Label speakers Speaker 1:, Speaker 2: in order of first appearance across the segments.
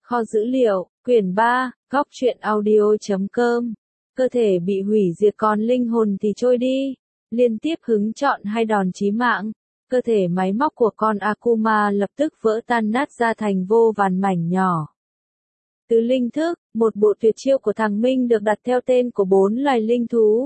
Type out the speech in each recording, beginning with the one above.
Speaker 1: Kho dữ liệu, quyển 3, góc truyện audio.com. Cơ thể bị hủy diệt còn linh hồn thì trôi đi. Liên tiếp hứng chọn hai đòn chí mạng. Cơ thể máy móc của con Akuma lập tức vỡ tan nát ra thành vô vàn mảnh nhỏ. Tứ linh thức, một bộ tuyệt chiêu của thằng Minh được đặt theo tên của 4 loài linh thú.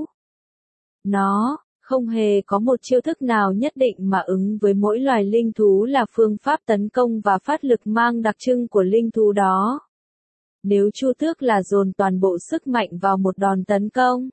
Speaker 1: Nó không hề có một chiêu thức nào nhất định mà ứng với mỗi loài linh thú là phương pháp tấn công và phát lực mang đặc trưng của linh thú đó. Nếu Chu Tước là dồn toàn bộ sức mạnh vào một đòn tấn công,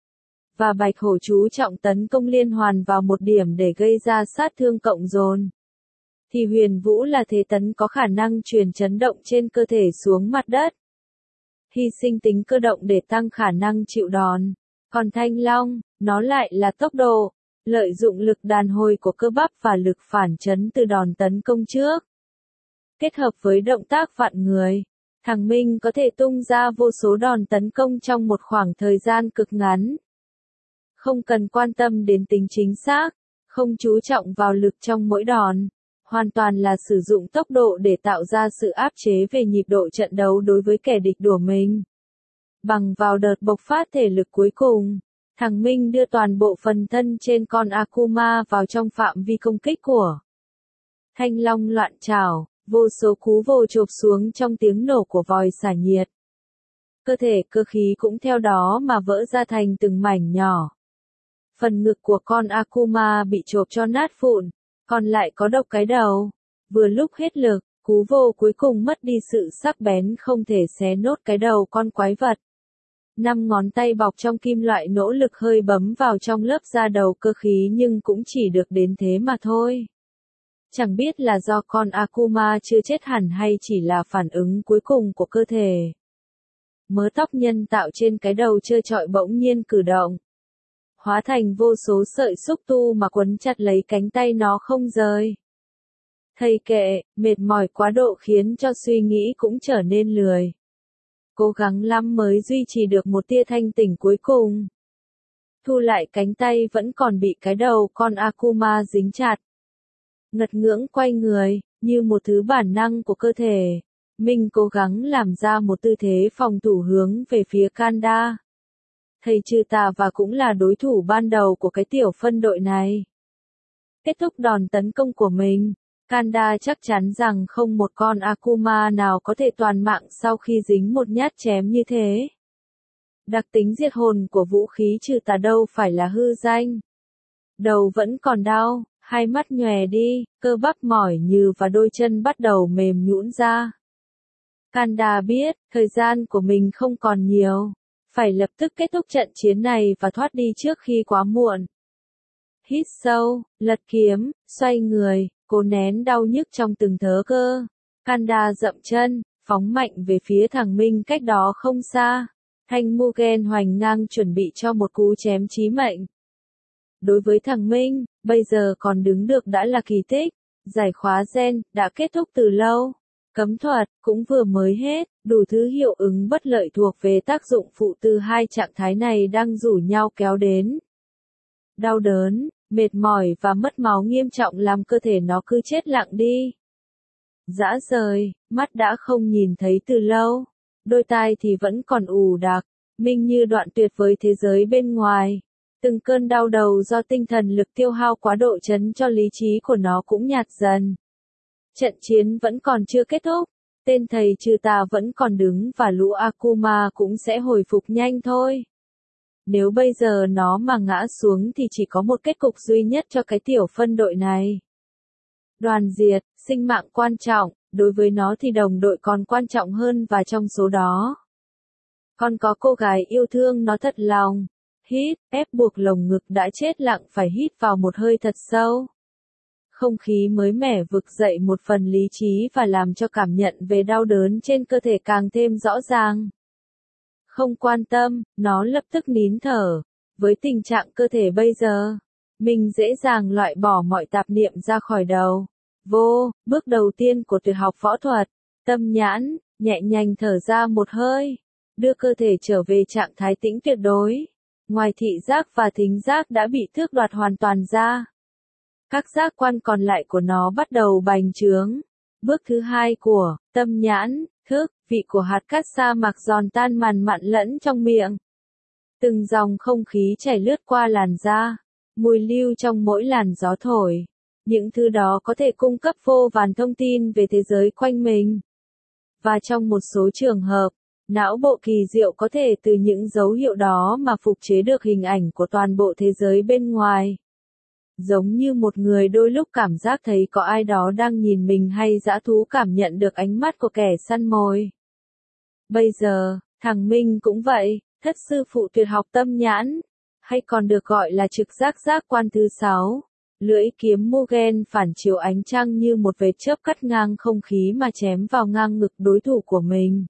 Speaker 1: và Bạch Hổ chú trọng tấn công liên hoàn vào một điểm để gây ra sát thương cộng dồn, thì Huyền Vũ là thế tấn có khả năng truyền chấn động trên cơ thể xuống mặt đất, hy sinh tính cơ động để tăng khả năng chịu đòn. Còn Thanh Long, nó lại là tốc độ, lợi dụng lực đàn hồi của cơ bắp và lực phản chấn từ đòn tấn công trước. Kết hợp với động tác vặn người, thằng Minh có thể tung ra vô số đòn tấn công trong một khoảng thời gian cực ngắn. Không cần quan tâm đến tính chính xác, không chú trọng vào lực trong mỗi đòn, hoàn toàn là sử dụng tốc độ để tạo ra sự áp chế về nhịp độ trận đấu đối với kẻ địch đùa mình. Bằng vào đợt bộc phát thể lực cuối cùng, thằng Minh đưa toàn bộ phần thân trên con Akuma vào trong phạm vi công kích của Thanh Long loạn trảo, vô số cú vồ chộp xuống trong tiếng nổ của vòi xả nhiệt. Cơ thể cơ khí cũng theo đó mà vỡ ra thành từng mảnh nhỏ. Phần ngực của con Akuma bị chộp cho nát vụn, còn lại có độc cái đầu. Vừa lúc hết lực, cú vồ cuối cùng mất đi sự sắc bén không thể xé nốt cái đầu con quái vật. 5 ngón tay bọc trong kim loại nỗ lực hơi bấm vào trong lớp da đầu cơ khí nhưng cũng chỉ được đến thế mà thôi. Chẳng biết là do con Akuma chưa chết hẳn hay chỉ là phản ứng cuối cùng của cơ thể. Mớ tóc nhân tạo trên cái đầu trơ trọi bỗng nhiên cử động, hóa thành vô số sợi xúc tu mà quấn chặt lấy cánh tay nó không rời. Thầy kệ, mệt mỏi quá độ khiến cho suy nghĩ cũng trở nên lười. Cố gắng lắm mới duy trì được một tia thanh tỉnh cuối cùng. Thu lại cánh tay vẫn còn bị cái đầu con Akuma dính chặt. Ngật ngưỡng quay người, như một thứ bản năng của cơ thể, Minh cố gắng làm ra một tư thế phòng thủ hướng về phía Kanda. Thầy Trừ Tà và cũng là đối thủ ban đầu của cái tiểu phân đội này. Kết thúc đòn tấn công của mình, Kanda chắc chắn rằng không một con Akuma nào có thể toàn mạng sau khi dính một nhát chém như thế. Đặc tính diệt hồn của vũ khí Trừ Tà đâu phải là hư danh. Đầu vẫn còn đau, hai mắt nhòe đi, cơ bắp mỏi nhừ và đôi chân bắt đầu mềm nhũn ra. Kanda biết, thời gian của mình không còn nhiều, phải lập tức kết thúc trận chiến này và thoát đi trước khi quá muộn. Hít sâu, lật kiếm, xoay người, cố nén đau nhức trong từng thớ cơ. Kanda dậm chân, phóng mạnh về phía thằng Minh cách đó không xa. Thanh Mugen hoành ngang chuẩn bị cho một cú chém chí mệnh. Đối với thằng Minh, bây giờ còn đứng được đã là kỳ tích. Giải khóa gen đã kết thúc từ lâu. Cấm thuật cũng vừa mới hết, đủ thứ hiệu ứng bất lợi thuộc về tác dụng phụ từ hai trạng thái này đang rủ nhau kéo đến. Đau đớn, mệt mỏi và mất máu nghiêm trọng làm cơ thể nó cứ chết lặng đi. Dã rời, mắt đã không nhìn thấy từ lâu, đôi tai thì vẫn còn ù đặc, Minh như đoạn tuyệt với thế giới bên ngoài. Từng cơn đau đầu do tinh thần lực tiêu hao quá độ chấn cho lý trí của nó cũng nhạt dần. Trận chiến vẫn còn chưa kết thúc, tên thầy Trừ Tà vẫn còn đứng và lũ Akuma cũng sẽ hồi phục nhanh thôi. Nếu bây giờ nó mà ngã xuống thì chỉ có một kết cục duy nhất cho cái tiểu phân đội này. Đoàn diệt, sinh mạng quan trọng, đối với nó thì đồng đội còn quan trọng hơn và trong số đó. Còn có cô gái yêu thương nó thật lòng. Hít, ép buộc lồng ngực đã chết lặng phải hít vào một hơi thật sâu. Không khí mới mẻ vực dậy một phần lý trí và làm cho cảm nhận về đau đớn trên cơ thể càng thêm rõ ràng. Không quan tâm, nó lập tức nín thở. Với tình trạng cơ thể bây giờ, mình dễ dàng loại bỏ mọi tạp niệm ra khỏi đầu. Bước đầu tiên của tuyệt học võ thuật, tâm nhãn, nhẹ nhàng thở ra một hơi, đưa cơ thể trở về trạng thái tĩnh tuyệt đối. Ngoài thị giác và thính giác đã bị tước đoạt hoàn toàn ra. Các giác quan còn lại của nó bắt đầu bành trướng. Bước thứ hai của tâm nhãn, thức, vị của hạt cát sa mạc giòn tan màn mặn lẫn trong miệng. Từng dòng không khí chảy lướt qua làn da, mùi lưu trong mỗi làn gió thổi. Những thứ đó có thể cung cấp vô vàn thông tin về thế giới quanh mình. Và trong một số trường hợp, não bộ kỳ diệu có thể từ những dấu hiệu đó mà phục chế được hình ảnh của toàn bộ thế giới bên ngoài. Giống như một người đôi lúc cảm giác thấy có ai đó đang nhìn mình hay dã thú cảm nhận được ánh mắt của kẻ săn mồi. Bây giờ, thằng Minh cũng vậy, thất sư phụ tuyệt học tâm nhãn, hay còn được gọi là trực giác giác quan thứ 6. Lưỡi kiếm Mugen phản chiếu ánh trăng như một vệt chớp cắt ngang không khí mà chém vào ngang ngực đối thủ của mình.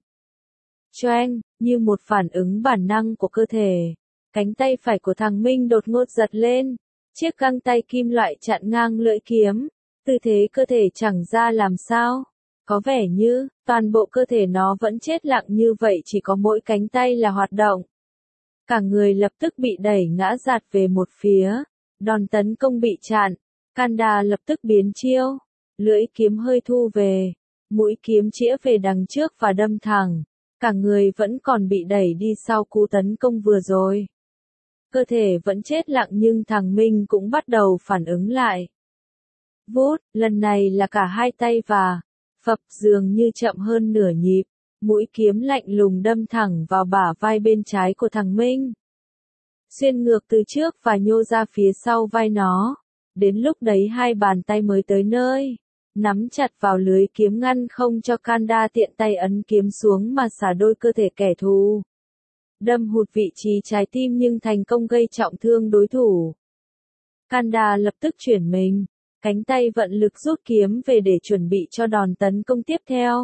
Speaker 1: Choeng, như một phản ứng bản năng của cơ thể. Cánh tay phải của thằng Minh đột ngột giật lên. Chiếc găng tay kim loại chặn ngang lưỡi kiếm. Tư thế cơ thể chẳng ra làm sao. Có vẻ như, toàn bộ cơ thể nó vẫn chết lặng như vậy, chỉ có mỗi cánh tay là hoạt động. Cả người lập tức bị đẩy ngã giạt về một phía. Đòn tấn công bị chặn. Kanda lập tức biến chiêu. Lưỡi kiếm hơi thu về. Mũi kiếm chĩa về đằng trước và đâm thẳng. Cả người vẫn còn bị đẩy đi sau cú tấn công vừa rồi. Cơ thể vẫn chết lặng nhưng thằng Minh cũng bắt đầu phản ứng lại. Vút, lần này là cả hai tay và phập dường như chậm hơn nửa nhịp. Mũi kiếm lạnh lùng đâm thẳng vào bả vai bên trái của thằng Minh. Xuyên ngược từ trước và nhô ra phía sau vai nó. Đến lúc đấy hai bàn tay mới tới nơi. Nắm chặt vào lưới kiếm ngăn không cho Kanda tiện tay ấn kiếm xuống mà xả đôi cơ thể kẻ thù. Đâm hụt vị trí trái tim nhưng thành công gây trọng thương đối thủ. Kanda lập tức chuyển mình. Cánh tay vận lực rút kiếm về để chuẩn bị cho đòn tấn công tiếp theo.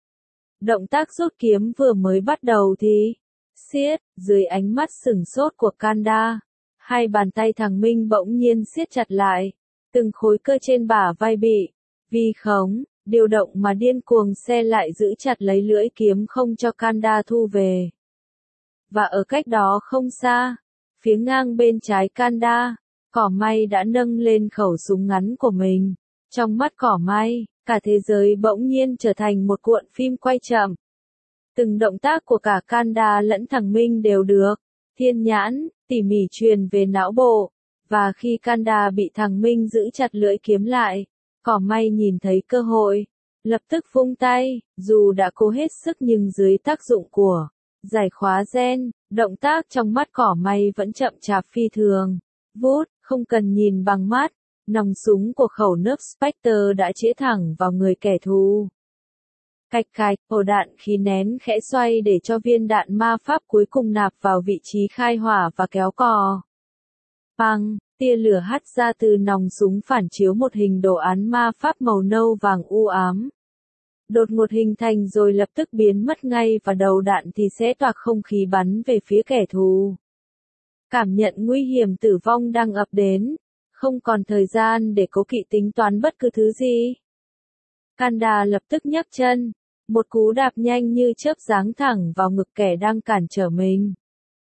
Speaker 1: Động tác rút kiếm vừa mới bắt đầu thì siết, dưới ánh mắt sửng sốt của Kanda, hai bàn tay thằng Minh bỗng nhiên siết chặt lại, từng khối cơ trên bả vai bị vi khống, điều động mà điên cuồng xe lại giữ chặt lấy lưỡi kiếm không cho Kanda thu về. Và ở cách đó không xa, phía ngang bên trái Kanda, Cỏ May đã nâng lên khẩu súng ngắn của mình. Trong mắt Cỏ May, cả thế giới bỗng nhiên trở thành một cuộn phim quay chậm. Từng động tác của cả Kanda lẫn thằng Minh đều được thiên nhãn, tỉ mỉ truyền về não bộ. Và khi Kanda bị thằng Minh giữ chặt lưỡi kiếm lại, Cỏ May nhìn thấy cơ hội, lập tức vung tay, dù đã cố hết sức nhưng dưới tác dụng của giải khóa gen, động tác trong mắt Cỏ May vẫn chậm chạp phi thường. Vút, không cần nhìn bằng mắt, nòng súng của khẩu Nerf Spectre đã chĩa thẳng vào người kẻ thù. Cạch cạch, ổ đạn khí nén khẽ xoay để cho viên đạn ma pháp cuối cùng nạp vào vị trí khai hỏa và kéo cò. Bang, tia lửa hắt ra từ nòng súng phản chiếu một hình đồ án ma pháp màu nâu vàng u ám. Đột ngột hình thành rồi lập tức biến mất ngay và đầu đạn thì sẽ toạc không khí bắn về phía kẻ thù. Cảm nhận nguy hiểm tử vong đang ập đến, không còn thời gian để cố kỵ tính toán bất cứ thứ gì. Kanda lập tức nhấc chân, một cú đạp nhanh như chớp giáng thẳng vào ngực kẻ đang cản trở mình.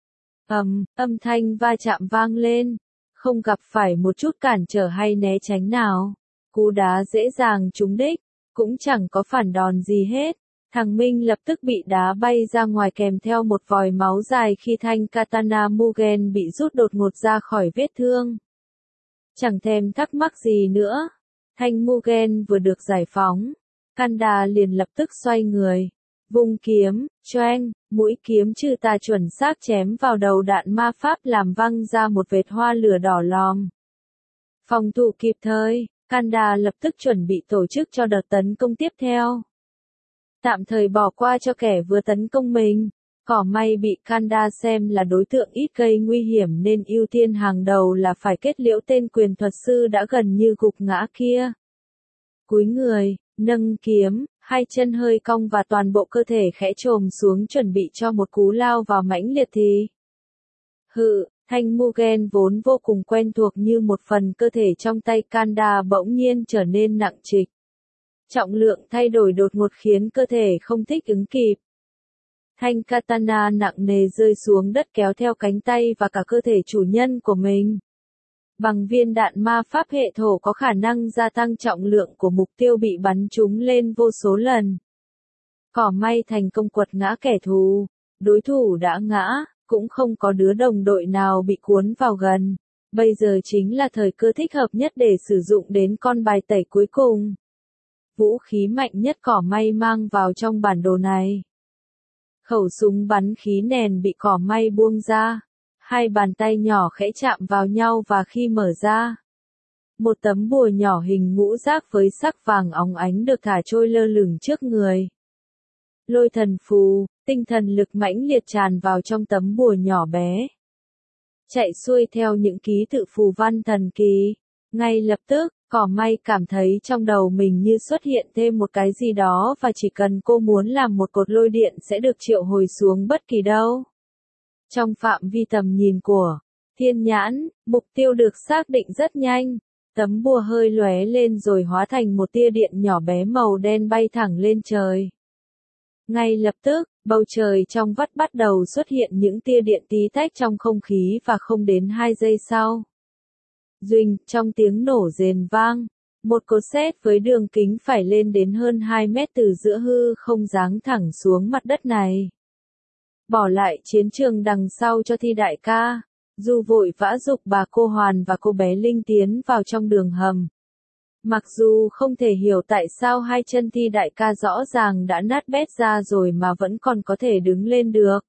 Speaker 1: Âm thanh va chạm vang lên, không gặp phải một chút cản trở hay né tránh nào. Cú đá dễ dàng trúng đích, cũng chẳng có phản đòn gì hết. Thằng Minh lập tức bị đá bay ra ngoài kèm theo một vòi máu dài khi thanh katana Mugen bị rút đột ngột ra khỏi vết thương. Chẳng thèm thắc mắc gì nữa. Thanh Mugen vừa được giải phóng. Kanda liền lập tức xoay người. Vung kiếm, choeng, mũi kiếm trừ tà chuẩn xác chém vào đầu đạn ma pháp làm văng ra một vệt hoa lửa đỏ lòm. Phòng thủ kịp thời, Kanda lập tức chuẩn bị tổ chức cho đợt tấn công tiếp theo. Tạm thời bỏ qua cho kẻ vừa tấn công mình. Cỏ May bị Kanda xem là đối tượng ít gây nguy hiểm nên ưu tiên hàng đầu là phải kết liễu tên quyền thuật sư đã gần như gục ngã kia. Cúi người, nâng kiếm, hai chân hơi cong và toàn bộ cơ thể khẽ chồm xuống chuẩn bị cho một cú lao vào mãnh liệt thì. Thanh Mugen vốn vô cùng quen thuộc như một phần cơ thể trong tay Kanda bỗng nhiên trở nên nặng trịch. Trọng lượng thay đổi đột ngột khiến cơ thể không thích ứng kịp. Thanh katana nặng nề rơi xuống đất kéo theo cánh tay và cả cơ thể chủ nhân của mình. Bằng viên đạn ma pháp hệ thổ có khả năng gia tăng trọng lượng của mục tiêu bị bắn trúng lên vô số lần. Cỏ may thành công quật ngã kẻ thù, đối thủ đã ngã, cũng không có đứa đồng đội nào bị cuốn vào gần. Bây giờ chính là thời cơ thích hợp nhất để sử dụng đến con bài tẩy cuối cùng. Vũ khí mạnh nhất cỏ may mang vào trong bản đồ này. Khẩu súng bắn khí nền bị cỏ may buông ra. Hai bàn tay nhỏ khẽ chạm vào nhau và khi mở ra, một tấm bùa nhỏ hình ngũ giác với sắc vàng óng ánh được thả trôi lơ lửng trước người. Lôi thần phù, tinh thần lực mãnh liệt tràn vào trong tấm bùa nhỏ bé. Chạy xuôi theo những ký tự phù văn thần kỳ. Ngay lập tức, cỏ may cảm thấy trong đầu mình như xuất hiện thêm một cái gì đó và chỉ cần cô muốn làm một cột lôi điện sẽ được triệu hồi xuống bất kỳ đâu. Trong phạm vi tầm nhìn của thiên nhãn, mục tiêu được xác định rất nhanh. Tấm bùa hơi lóe lên rồi hóa thành một tia điện nhỏ bé màu đen bay thẳng lên trời. Ngay lập tức, bầu trời trong vắt bắt đầu xuất hiện những tia điện tí tách trong không khí và không đến 2 giây sau. Duỳnh, trong tiếng nổ rền vang, một cột sét với đường kính phải lên đến hơn 2 mét từ giữa hư không giáng thẳng xuống mặt đất này. Bỏ lại chiến trường đằng sau cho Thi đại ca, Du vội vã giục bà cô Hoàn và cô bé Linh tiến vào trong đường hầm. Mặc dù không thể hiểu tại sao hai chân Thi đại ca rõ ràng đã nát bét ra rồi mà vẫn còn có thể đứng lên được.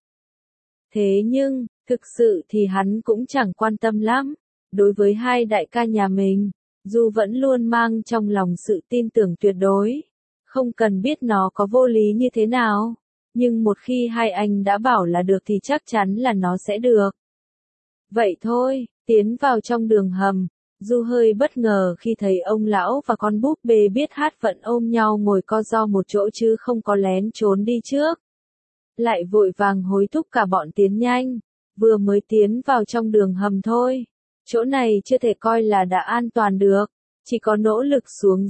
Speaker 1: Thế nhưng, thực sự thì hắn cũng chẳng quan tâm lắm. Đối với hai đại ca nhà mình, Du vẫn luôn mang trong lòng sự tin tưởng tuyệt đối. Không cần biết nó có vô lý như thế nào. Nhưng một khi hai anh đã bảo là được thì chắc chắn là nó sẽ được. Vậy thôi, tiến vào trong đường hầm, Du hơi bất ngờ khi thấy ông lão và con búp bê biết hát vẫn ôm nhau ngồi co ro một chỗ chứ không có lén trốn đi trước. Lại vội vàng hối thúc cả bọn tiến nhanh, vừa mới tiến vào trong đường hầm thôi. Chỗ này chưa thể coi là đã an toàn được, chỉ có nỗ lực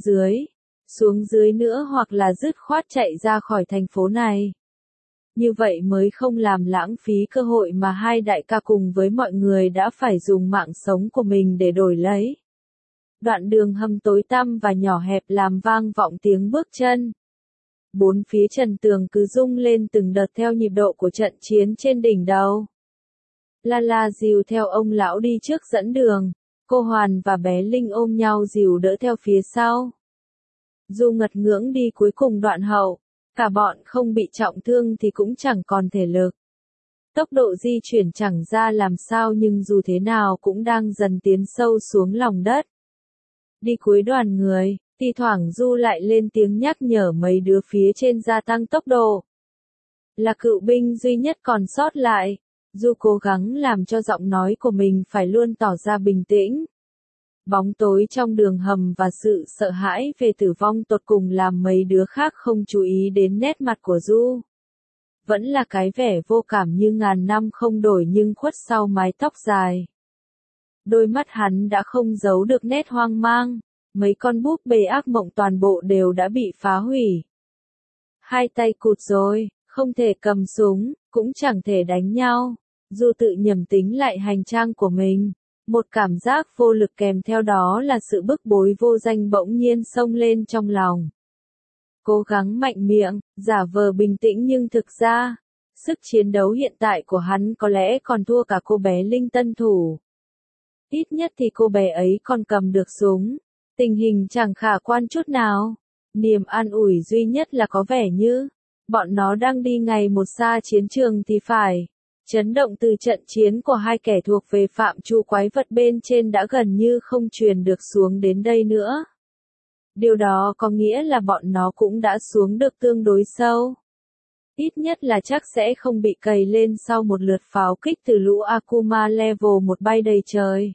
Speaker 1: xuống dưới nữa hoặc là dứt khoát chạy ra khỏi thành phố này. Như vậy mới không làm lãng phí cơ hội mà hai đại ca cùng với mọi người đã phải dùng mạng sống của mình để đổi lấy. Đoạn đường hầm tối tăm và nhỏ hẹp làm vang vọng tiếng bước chân. Bốn phía trần tường cứ rung lên từng đợt theo nhịp độ của trận chiến trên đỉnh đầu. La dìu theo ông lão đi trước dẫn đường, cô Hoàn và bé Linh ôm nhau dìu đỡ theo phía sau. Du ngật ngưỡng đi cuối cùng đoạn hậu. Cả bọn không bị trọng thương thì cũng chẳng còn thể lực. Tốc độ di chuyển chẳng ra làm sao nhưng dù thế nào cũng đang dần tiến sâu xuống lòng đất. Đi cuối đoàn người, thi thoảng Du lại lên tiếng nhắc nhở mấy đứa phía trên gia tăng tốc độ. Là cựu binh duy nhất còn sót lại, Du cố gắng làm cho giọng nói của mình phải luôn tỏ ra bình tĩnh. Bóng tối trong đường hầm và sự sợ hãi về tử vong tột cùng làm mấy đứa khác không chú ý đến nét mặt của Du. Vẫn là cái vẻ vô cảm như ngàn năm không đổi nhưng khuất sau mái tóc dài. Đôi mắt hắn đã không giấu được nét hoang mang, mấy con búp bê ác mộng toàn bộ đều đã bị phá hủy. Hai tay cụt rồi, không thể cầm súng, cũng chẳng thể đánh nhau. Du tự nhầm tính lại hành trang của mình. Một cảm giác vô lực kèm theo đó là sự bức bối vô danh bỗng nhiên xông lên trong lòng. Cố gắng mạnh miệng, giả vờ bình tĩnh nhưng thực ra, sức chiến đấu hiện tại của hắn có lẽ còn thua cả cô bé Linh tân thủ. Ít nhất thì cô bé ấy còn cầm được súng. Tình hình chẳng khả quan chút nào. Niềm an ủi duy nhất là có vẻ như, bọn nó đang đi ngày một xa chiến trường thì phải. Chấn động từ trận chiến của hai kẻ thuộc về phạm trù quái vật bên trên đã gần như không truyền được xuống đến đây nữa. Điều đó có nghĩa là bọn nó cũng đã xuống được tương đối sâu. Ít nhất là chắc sẽ không bị cày lên sau một lượt pháo kích từ lũ Akuma level 1 bay đầy trời.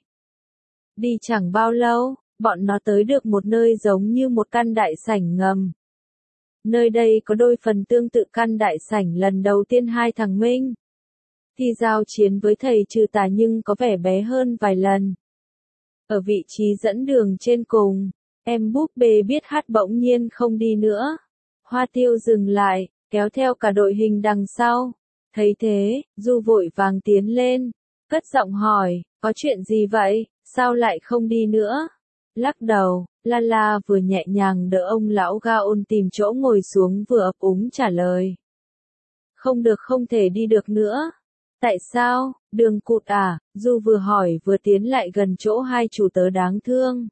Speaker 1: Đi chẳng bao lâu, bọn nó tới được một nơi giống như một căn đại sảnh ngầm. Nơi đây có đôi phần tương tự căn đại sảnh lần đầu tiên hai thằng Minh. Thì giao chiến với thầy trừ tà nhưng có vẻ bé hơn vài lần. Ở vị trí dẫn đường trên cùng, em búp bê biết hát bỗng nhiên không đi nữa. Hoa Tiêu dừng lại, kéo theo cả đội hình đằng sau. Thấy thế, Du vội vàng tiến lên, cất giọng hỏi, có chuyện gì vậy, sao lại không đi nữa? Lắc đầu, Lala vừa nhẹ nhàng đỡ ông lão Gaon tìm chỗ ngồi xuống vừa ấp úng trả lời. Không được, không thể đi được nữa. Tại sao, đường cụt à? Du vừa hỏi vừa tiến lại gần chỗ hai chủ tớ đáng thương.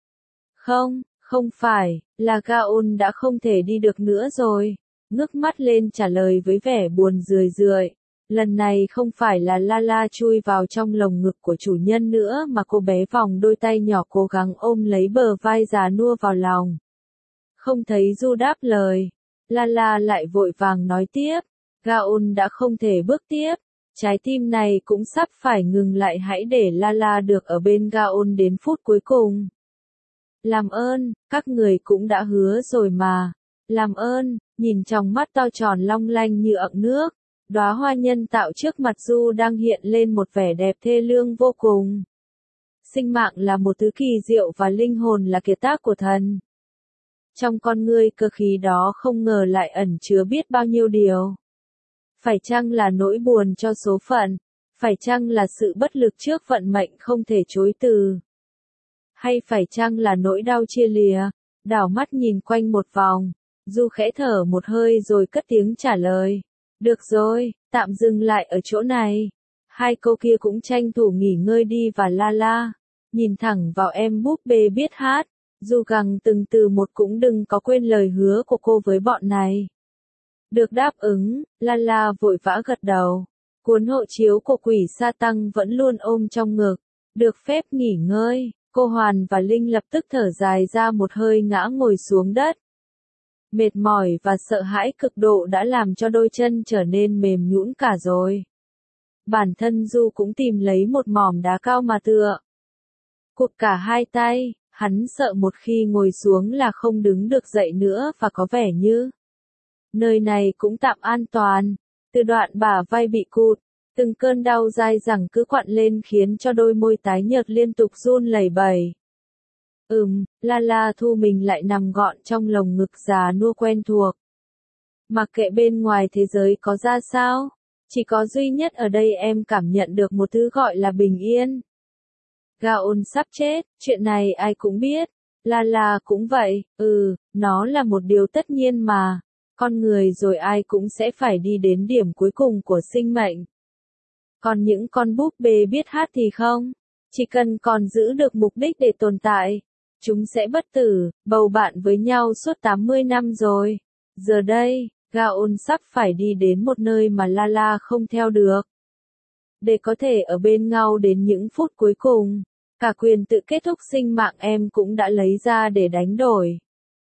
Speaker 1: Không, không phải, là Gaon đã không thể đi được nữa rồi. Ngước mắt lên trả lời với vẻ buồn rười rượi. Lần này không phải là Lala chui vào trong lồng ngực của chủ nhân nữa mà cô bé vòng đôi tay nhỏ cố gắng ôm lấy bờ vai già nua vào lòng. Không thấy Du đáp lời. Lala lại vội vàng nói tiếp. Gaon đã không thể bước tiếp. Trái tim này cũng sắp phải ngừng lại, hãy để Lala được ở bên Gaon đến phút cuối cùng. Làm ơn, các người cũng đã hứa rồi mà. Làm ơn, nhìn trong mắt to tròn long lanh như ẩn nước. Đóa hoa nhân tạo trước mặt Du đang hiện lên một vẻ đẹp thê lương vô cùng. Sinh mạng là một thứ kỳ diệu và linh hồn là kiệt tác của thần. Trong con ngươi cơ khí đó không ngờ lại ẩn chứa biết bao nhiêu điều. Phải chăng là nỗi buồn cho số phận? Phải chăng là sự bất lực trước vận mệnh không thể chối từ? Hay phải chăng là nỗi đau chia lìa? Đảo mắt nhìn quanh một vòng, Du khẽ thở một hơi rồi cất tiếng trả lời. Được rồi, tạm dừng lại ở chỗ này. Hai cô kia cũng tranh thủ nghỉ ngơi đi và Lala. Nhìn thẳng vào em búp bê biết hát. Du gằn từng từ một, cũng đừng có quên lời hứa của cô với bọn này. Được đáp ứng, Lala vội vã gật đầu. Cuốn hộ chiếu của quỷ sa tăng vẫn luôn ôm trong ngực. Được phép nghỉ ngơi, cô Hoàn và Linh lập tức thở dài ra một hơi ngã ngồi xuống đất. Mệt mỏi và sợ hãi cực độ đã làm cho đôi chân trở nên mềm nhũn cả rồi. Bản thân Du cũng tìm lấy một mỏm đá cao mà tựa. Cụt cả hai tay, hắn sợ một khi ngồi xuống là không đứng được dậy nữa và có vẻ như nơi này cũng tạm an toàn. Từ đoạn bả vai bị cụt, từng cơn đau dai dẳng cứ quặn lên khiến cho đôi môi tái nhợt liên tục run lẩy bẩy. Lala thu mình lại nằm gọn trong lồng ngực già nua quen thuộc. Mặc kệ bên ngoài thế giới có ra sao, chỉ có duy nhất ở đây em cảm nhận được một thứ gọi là bình yên. Gaon sắp chết, chuyện này ai cũng biết. Lala cũng vậy, nó là một điều tất nhiên mà. Con người rồi ai cũng sẽ phải đi đến điểm cuối cùng của sinh mệnh. Còn những con búp bê biết hát thì không. Chỉ cần còn giữ được mục đích để tồn tại, chúng sẽ bất tử, bầu bạn với nhau suốt 80 năm rồi. Giờ đây, Gaon sắp phải đi đến một nơi mà Lala không theo được. Để có thể ở bên nhau đến những phút cuối cùng, cả quyền tự kết thúc sinh mạng em cũng đã lấy ra để đánh đổi.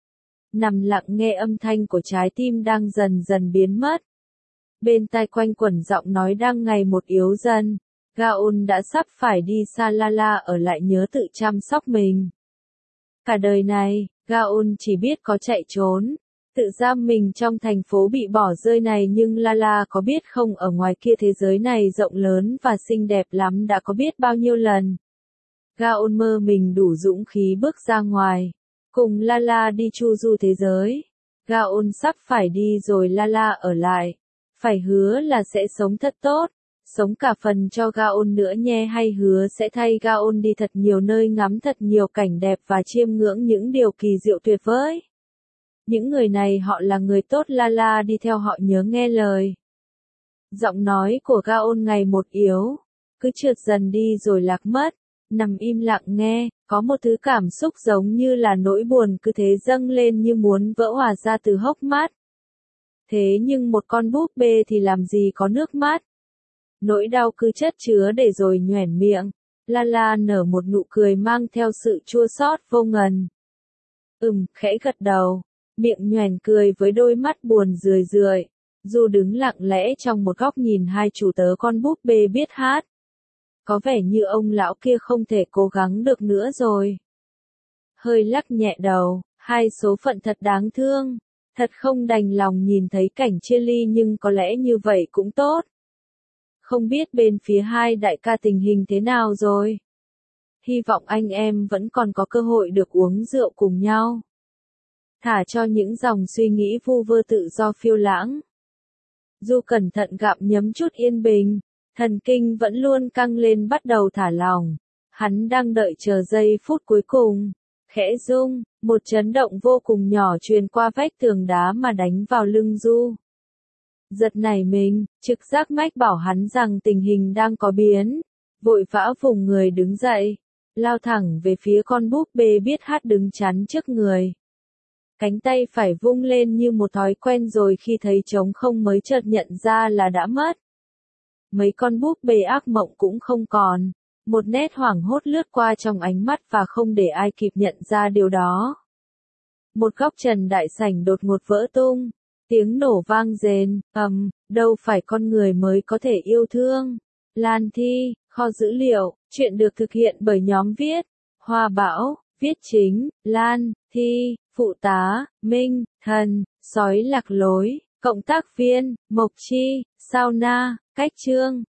Speaker 1: Nằm lặng nghe âm thanh của trái tim đang dần dần biến mất. Bên tai quanh quẩn giọng nói đang ngày một yếu dần. Gaon đã sắp phải đi xa, Lala ở lại nhớ tự chăm sóc mình. Cả đời này, Gaon chỉ biết có chạy trốn, tự giam mình trong thành phố bị bỏ rơi này, nhưng Lala có biết không, ở ngoài kia thế giới này rộng lớn và xinh đẹp lắm đã có biết bao nhiêu lần. Gaon mơ mình đủ dũng khí bước ra ngoài, cùng Lala đi chu du thế giới. Gaon sắp phải đi rồi, Lala ở lại. Phải hứa là sẽ sống thật tốt, sống cả phần cho Gaon nữa nhé, hay hứa sẽ thay Gaon đi thật nhiều nơi, ngắm thật nhiều cảnh đẹp và chiêm ngưỡng những điều kỳ diệu tuyệt vời. Những người này họ là người tốt, Lala đi theo họ, nhớ nghe lời. Giọng nói của Gaon ngày một yếu, cứ trượt dần đi rồi lạc mất. Nằm im lặng nghe, có một thứ cảm xúc giống như là nỗi buồn cứ thế dâng lên như muốn vỡ hòa ra từ hốc mắt. Thế nhưng một con búp bê thì làm gì có nước mắt. Nỗi đau cứ chất chứa để rồi nhoẻn miệng. Lala nở một nụ cười mang theo sự chua xót vô ngần. Khẽ gật đầu, miệng nhoẻn cười với đôi mắt buồn rười rượi. Du đứng lặng lẽ trong một góc nhìn hai chủ tớ con búp bê biết hát. Có vẻ như ông lão kia không thể cố gắng được nữa rồi. Hơi lắc nhẹ đầu, hai số phận thật đáng thương. Thật không đành lòng nhìn thấy cảnh chia ly, nhưng có lẽ như vậy cũng tốt. Không biết bên phía hai đại ca tình hình thế nào rồi. Hy vọng anh em vẫn còn có cơ hội được uống rượu cùng nhau. Thả cho những dòng suy nghĩ vu vơ tự do phiêu lãng. Du cẩn thận gặm nhấm chút yên bình. Thần kinh vẫn luôn căng lên bắt đầu thả lỏng. Hắn đang đợi chờ giây phút cuối cùng. khẽ rung, một chấn động vô cùng nhỏ truyền qua vách tường đá mà đánh vào lưng Du. Giật nảy mình, trực giác mách bảo hắn rằng tình hình đang có biến, vội vã vùng người đứng dậy, lao thẳng về phía con búp bê biết hát đứng chắn trước người. Cánh tay phải vung lên như một thói quen rồi khi thấy trống không mới chợt nhận ra là đã mất. Mấy con búp bê ác mộng cũng không còn, một nét hoảng hốt lướt qua trong ánh mắt và không để ai kịp nhận ra điều đó. Một góc trần đại sảnh đột ngột vỡ tung, tiếng nổ vang rền, đâu phải con người mới có thể yêu thương. Lan Thi, kho dữ liệu, chuyện được thực hiện bởi nhóm viết, Hoa Bảo, viết chính, Lan, Thi, phụ tá, Minh, Thần, sói lạc lối, cộng tác viên, Mộc Chi, Sao Na, cách chương.